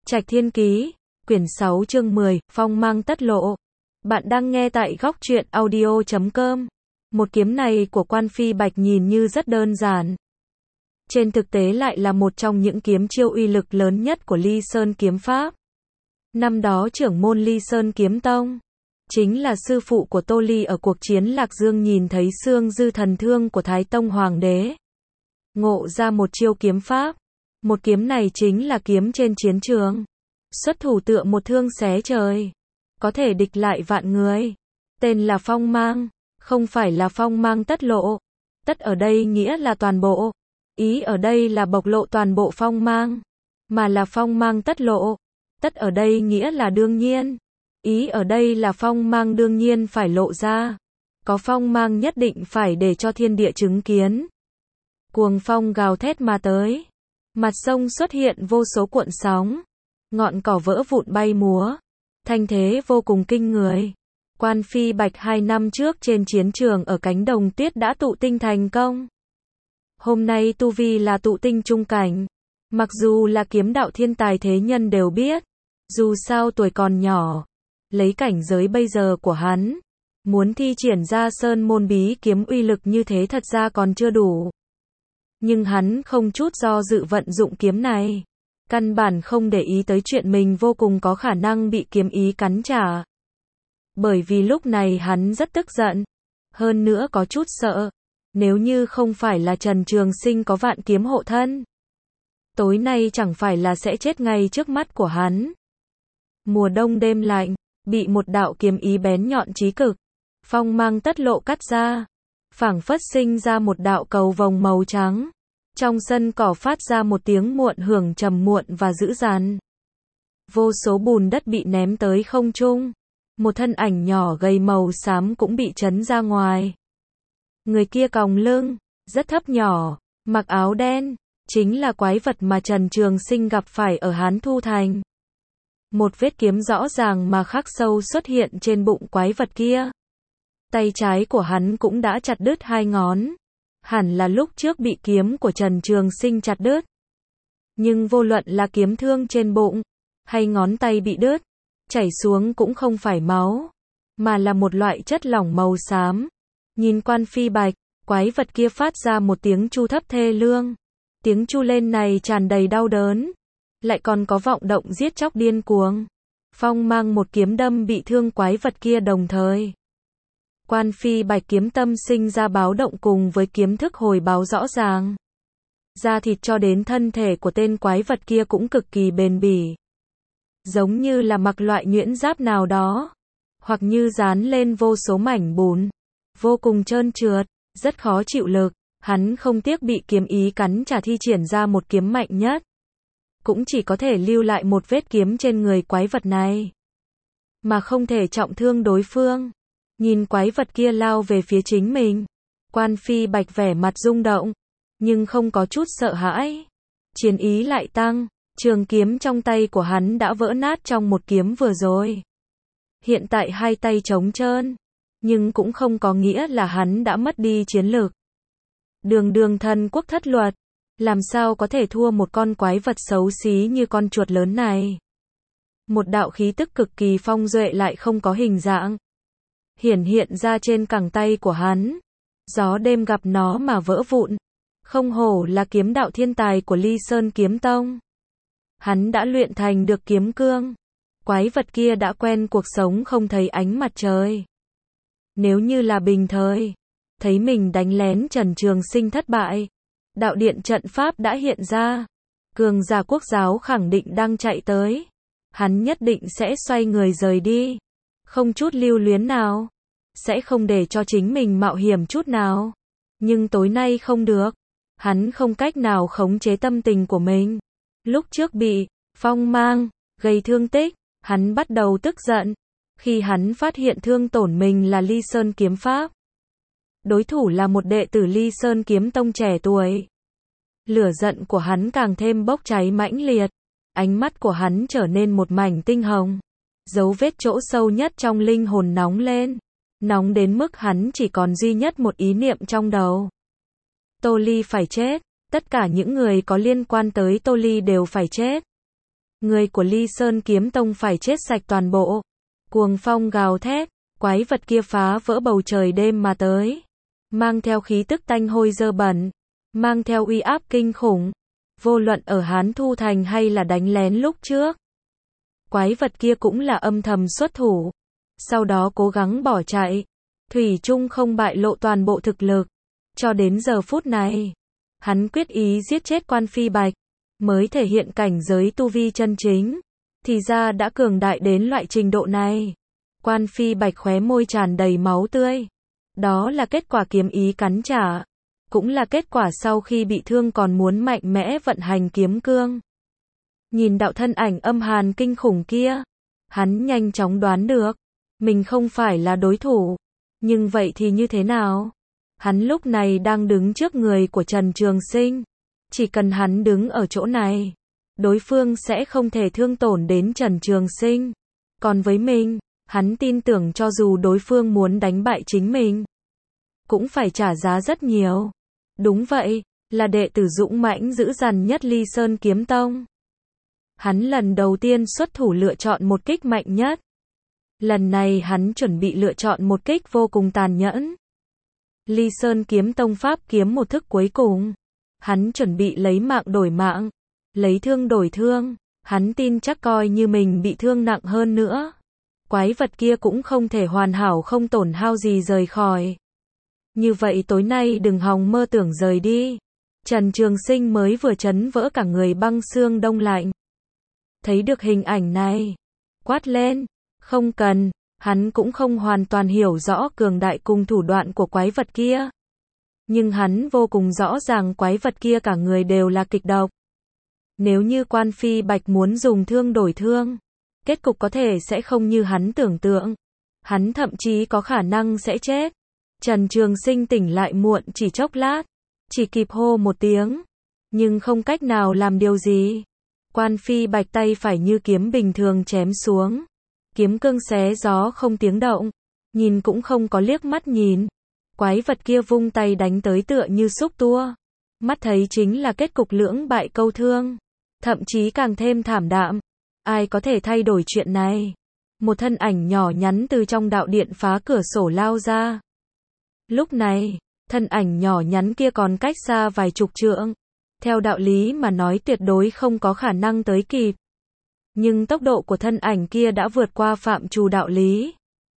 Trạch Thiên Ký, quyển 6 chương 10, phong mang tất lộ. Bạn đang nghe tại góc truyện audio.com. Một kiếm này của Quan Phi Bạch nhìn như rất đơn giản. Trên thực tế lại là một trong những kiếm chiêu uy lực lớn nhất của Ly Sơn kiếm pháp. Năm đó trưởng môn Ly Sơn kiếm tông, chính là sư phụ của Tô Ly ở cuộc chiến Lạc Dương nhìn thấy xương dư thần thương của Thái Tông Hoàng đế. Ngộ ra một chiêu kiếm pháp. Một kiếm này chính là kiếm trên chiến trường. Xuất thủ tựa một thương xé trời. Có thể địch lại vạn người. Tên là phong mang. Không phải là phong mang tất lộ. Tất ở đây nghĩa là toàn bộ. Ý ở đây là bộc lộ toàn bộ phong mang. Mà là phong mang tất lộ. Tất ở đây nghĩa là đương nhiên. Ý ở đây là phong mang đương nhiên phải lộ ra. Có phong mang nhất định phải để cho thiên địa chứng kiến. Cuồng phong gào thét mà tới. Mặt sông xuất hiện vô số cuộn sóng. Ngọn cỏ vỡ vụn bay múa. Thanh thế vô cùng kinh người. Quan Phi Bạch 2 năm trước trên chiến trường ở cánh đồng tuyết đã tụ tinh thành công. Hôm nay tu vi là tụ tinh trung cảnh. Mặc dù là kiếm đạo thiên tài thế nhân đều biết. Dù sao tuổi còn nhỏ. Lấy cảnh giới bây giờ của hắn. Muốn thi triển ra sơn môn bí kiếm uy lực như thế thật ra còn chưa đủ. Nhưng hắn không chút do dự vận dụng kiếm này. Căn bản không để ý tới chuyện mình vô cùng có khả năng bị kiếm ý cắn trả. Bởi vì lúc này hắn rất tức giận. Hơn nữa có chút sợ. Nếu như không phải là Trần Trường Sinh có vạn kiếm hộ thân. Tối nay chẳng phải là sẽ chết ngay trước mắt của hắn. Mùa đông đêm lạnh. Bị một đạo kiếm ý bén nhọn chí cực. Phong mang tất lộ cắt ra. Phảng phất sinh ra một đạo cầu vồng màu trắng. Trong sân cỏ phát ra một tiếng muộn hưởng trầm muộn và dữ dằn. Vô số bùn đất bị ném tới không trung. Một thân ảnh nhỏ gầy màu xám cũng bị chấn ra ngoài. Người kia còng lưng, rất thấp nhỏ, mặc áo đen, chính là quái vật mà Trần Trường Sinh gặp phải ở Hán Thu Thành. Một vết kiếm rõ ràng mà khắc sâu xuất hiện trên bụng quái vật kia. Tay trái của hắn cũng đã chặt đứt 2 ngón. Hẳn là lúc trước bị kiếm của Trần Trường Sinh chặt đứt. Nhưng vô luận là kiếm thương trên bụng, hay ngón tay bị đứt, chảy xuống cũng không phải máu, mà là một loại chất lỏng màu xám. Nhìn Quan Phi Bạch, quái vật kia phát ra một tiếng chu thấp thê lương. Tiếng chu lên này tràn đầy đau đớn, lại còn có vọng động giết chóc điên cuồng. Phong mang một kiếm đâm bị thương quái vật kia đồng thời. Quan Phi Bạch kiếm tâm sinh ra báo động cùng với kiếm thức hồi báo rõ ràng. Da thịt cho đến thân thể của tên quái vật kia cũng cực kỳ bền bỉ. Giống như là mặc loại nhuyễn giáp nào đó. Hoặc như dán lên vô số mảnh bùn. Vô cùng trơn trượt, rất khó chịu lực. Hắn không tiếc bị kiếm ý cắn trả thi triển ra một kiếm mạnh nhất. Cũng chỉ có thể lưu lại một vết kiếm trên người quái vật này. Mà không thể trọng thương đối phương. Nhìn quái vật kia lao về phía chính mình. Quan Phi Bạch vẻ mặt rung động. Nhưng không có chút sợ hãi. Chiến ý lại tăng. Trường kiếm trong tay của hắn đã vỡ nát trong một kiếm vừa rồi. Hiện tại 2 tay trống trơn. Nhưng cũng không có nghĩa là hắn đã mất đi chiến lực. Đường thần quốc thất luật. Làm sao có thể thua một con quái vật xấu xí như con chuột lớn này. Một đạo khí tức cực kỳ phong duệ lại không có hình dạng. Hiện ra trên cẳng tay của hắn. Gió đêm gặp nó mà vỡ vụn. Không hổ là kiếm đạo thiên tài của Ly Sơn kiếm tông. Hắn đã luyện thành được kiếm cương. Quái vật kia đã quen cuộc sống không thấy ánh mặt trời. Nếu như là bình thời, thấy mình đánh lén Trần Trường Sinh thất bại. Đạo điện trận pháp đã hiện ra. Cường giả quốc giáo khẳng định đang chạy tới. Hắn nhất định sẽ xoay người rời đi. Không chút lưu luyến nào. Sẽ không để cho chính mình mạo hiểm chút nào. Nhưng tối nay không được. Hắn không cách nào khống chế tâm tình của mình. Lúc trước bị phong mang gây thương tích, hắn bắt đầu tức giận. Khi hắn phát hiện thương tổn mình là Ly Sơn kiếm pháp. Đối thủ là một đệ tử Ly Sơn kiếm tông trẻ tuổi. Lửa giận của hắn càng thêm bốc cháy mãnh liệt. Ánh mắt của hắn trở nên một mảnh tinh hồng. Dấu vết chỗ sâu nhất trong linh hồn nóng lên. Nóng đến mức hắn chỉ còn duy nhất một ý niệm trong đầu. Tô Ly phải chết. Tất cả những người có liên quan tới Tô Ly đều phải chết. Người của Ly Sơn Kiếm Tông phải chết sạch toàn bộ. Cuồng phong gào thét, quái vật kia phá vỡ bầu trời đêm mà tới. Mang theo khí tức tanh hôi dơ bẩn, mang theo uy áp kinh khủng. Vô luận ở Hán Thu Thành hay là đánh lén lúc trước. Quái vật kia cũng là âm thầm xuất thủ. Sau đó cố gắng bỏ chạy. Thủy chung không bại lộ toàn bộ thực lực. Cho đến giờ phút này, hắn quyết ý giết chết Quan Phi Bạch, mới thể hiện cảnh giới tu vi chân chính. Thì ra đã cường đại đến loại trình độ này. Quan Phi Bạch khóe môi tràn đầy máu tươi. Đó là kết quả kiếm ý cắn trả. Cũng là kết quả sau khi bị thương còn muốn mạnh mẽ vận hành kiếm cương. Nhìn đạo thân ảnh âm hàn kinh khủng kia, hắn nhanh chóng đoán được, mình không phải là đối thủ. Nhưng vậy thì như thế nào? Hắn lúc này đang đứng trước người của Trần Trường Sinh. Chỉ cần hắn đứng ở chỗ này, đối phương sẽ không thể thương tổn đến Trần Trường Sinh. Còn với mình, hắn tin tưởng cho dù đối phương muốn đánh bại chính mình, cũng phải trả giá rất nhiều. Đúng vậy, là đệ tử dũng mãnh dữ dằn nhất Ly Sơn Kiếm Tông. Hắn lần đầu tiên xuất thủ lựa chọn một kích mạnh nhất. Lần này hắn chuẩn bị lựa chọn một kích vô cùng tàn nhẫn. Ly Sơn Kiếm Tông pháp kiếm một thức cuối cùng. Hắn chuẩn bị lấy mạng đổi mạng, lấy thương đổi thương. Hắn tin chắc coi như mình bị thương nặng hơn nữa, quái vật kia cũng không thể hoàn hảo không tổn hao gì rời khỏi. Như vậy tối nay đừng hòng mơ tưởng rời đi. Trần Trường Sinh mới vừa chấn vỡ cả người băng xương đông lạnh. Thấy được hình ảnh này, quát lên, không cần. Hắn cũng không hoàn toàn hiểu rõ cường đại cùng thủ đoạn của quái vật kia. Nhưng hắn vô cùng rõ ràng quái vật kia cả người đều là kịch độc. Nếu như Quan Phi Bạch muốn dùng thương đổi thương, kết cục có thể sẽ không như hắn tưởng tượng. Hắn thậm chí có khả năng sẽ chết. Trần Trường Sinh tỉnh lại muộn chỉ chốc lát, chỉ kịp hô một tiếng, nhưng không cách nào làm điều gì. Quan Phi Bạch tay phải như kiếm bình thường chém xuống. Kiếm cương xé gió không tiếng động, nhìn cũng không có liếc mắt nhìn. Quái vật kia vung tay đánh tới tựa như xúc tua. Mắt thấy chính là kết cục lưỡng bại câu thương, thậm chí càng thêm thảm đạm. Ai có thể thay đổi chuyện này? Một thân ảnh nhỏ nhắn từ trong đạo điện phá cửa sổ lao ra. Lúc này, thân ảnh nhỏ nhắn kia còn cách xa vài chục trượng. Theo đạo lý mà nói tuyệt đối không có khả năng tới kịp. Nhưng tốc độ của thân ảnh kia đã vượt qua phạm trù đạo lý.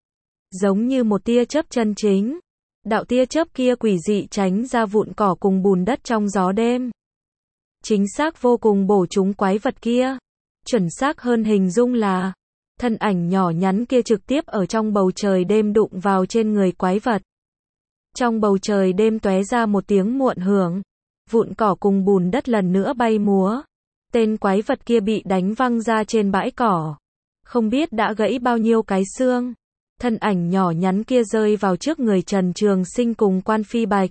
Giống như một tia chớp chân chính. Đạo tia chớp kia quỷ dị tránh ra vụn cỏ cùng bùn đất trong gió đêm. Chính xác vô cùng bổ trúng quái vật kia. Chuẩn xác hơn hình dung là, thân ảnh nhỏ nhắn kia trực tiếp ở trong bầu trời đêm đụng vào trên người quái vật. Trong bầu trời đêm tóe ra một tiếng muộn hưởng. Vụn cỏ cùng bùn đất lần nữa bay múa. Tên quái vật kia bị đánh văng ra trên bãi cỏ. Không biết đã gãy bao nhiêu cái xương. Thân ảnh nhỏ nhắn kia rơi vào trước người Trần Trường Sinh cùng Quan Phi Bạch.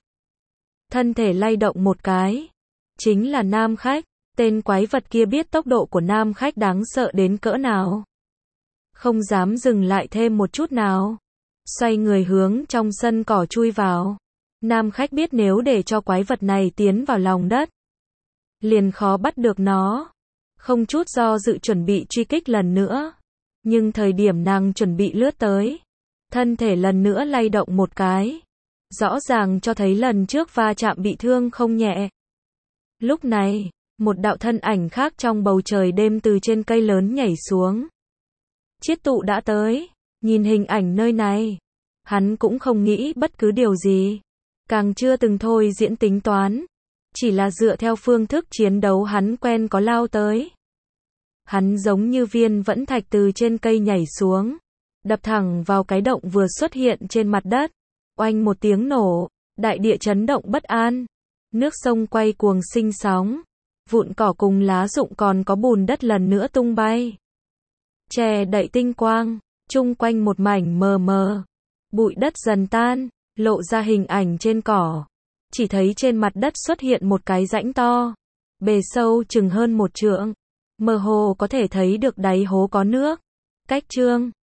Thân thể lay động một cái. Chính là Nam Khách. Tên quái vật kia biết tốc độ của Nam Khách đáng sợ đến cỡ nào. Không dám dừng lại thêm một chút nào. Xoay người hướng trong sân cỏ chui vào. Nam Khách biết nếu để cho quái vật này tiến vào lòng đất, liền khó bắt được nó. Không chút do dự chuẩn bị truy kích lần nữa. Nhưng thời điểm nàng chuẩn bị lướt tới, thân thể lần nữa lay động một cái. Rõ ràng cho thấy lần trước va chạm bị thương không nhẹ. Lúc này, một đạo thân ảnh khác trong bầu trời đêm từ trên cây lớn nhảy xuống. Chiết Tụ đã tới. Nhìn hình ảnh nơi này, hắn cũng không nghĩ bất cứ điều gì. Càng chưa từng thôi diễn tính toán. Chỉ là dựa theo phương thức chiến đấu hắn quen có lao tới. Hắn giống như viên vẫn thạch từ trên cây nhảy xuống, đập thẳng vào cái động vừa xuất hiện trên mặt đất. Oanh một tiếng nổ, đại địa chấn động bất an. Nước sông quay cuồng sinh sóng. Vụn cỏ cùng lá rụng còn có bùn đất lần nữa tung bay. Che đậy tinh quang, chung quanh một mảnh mờ mờ. Bụi đất dần tan, lộ ra hình ảnh trên cỏ. Chỉ thấy trên mặt đất xuất hiện một cái rãnh to. Bề sâu chừng hơn 1 trượng. Mơ hồ có thể thấy được đáy hố có nước. Cách trương.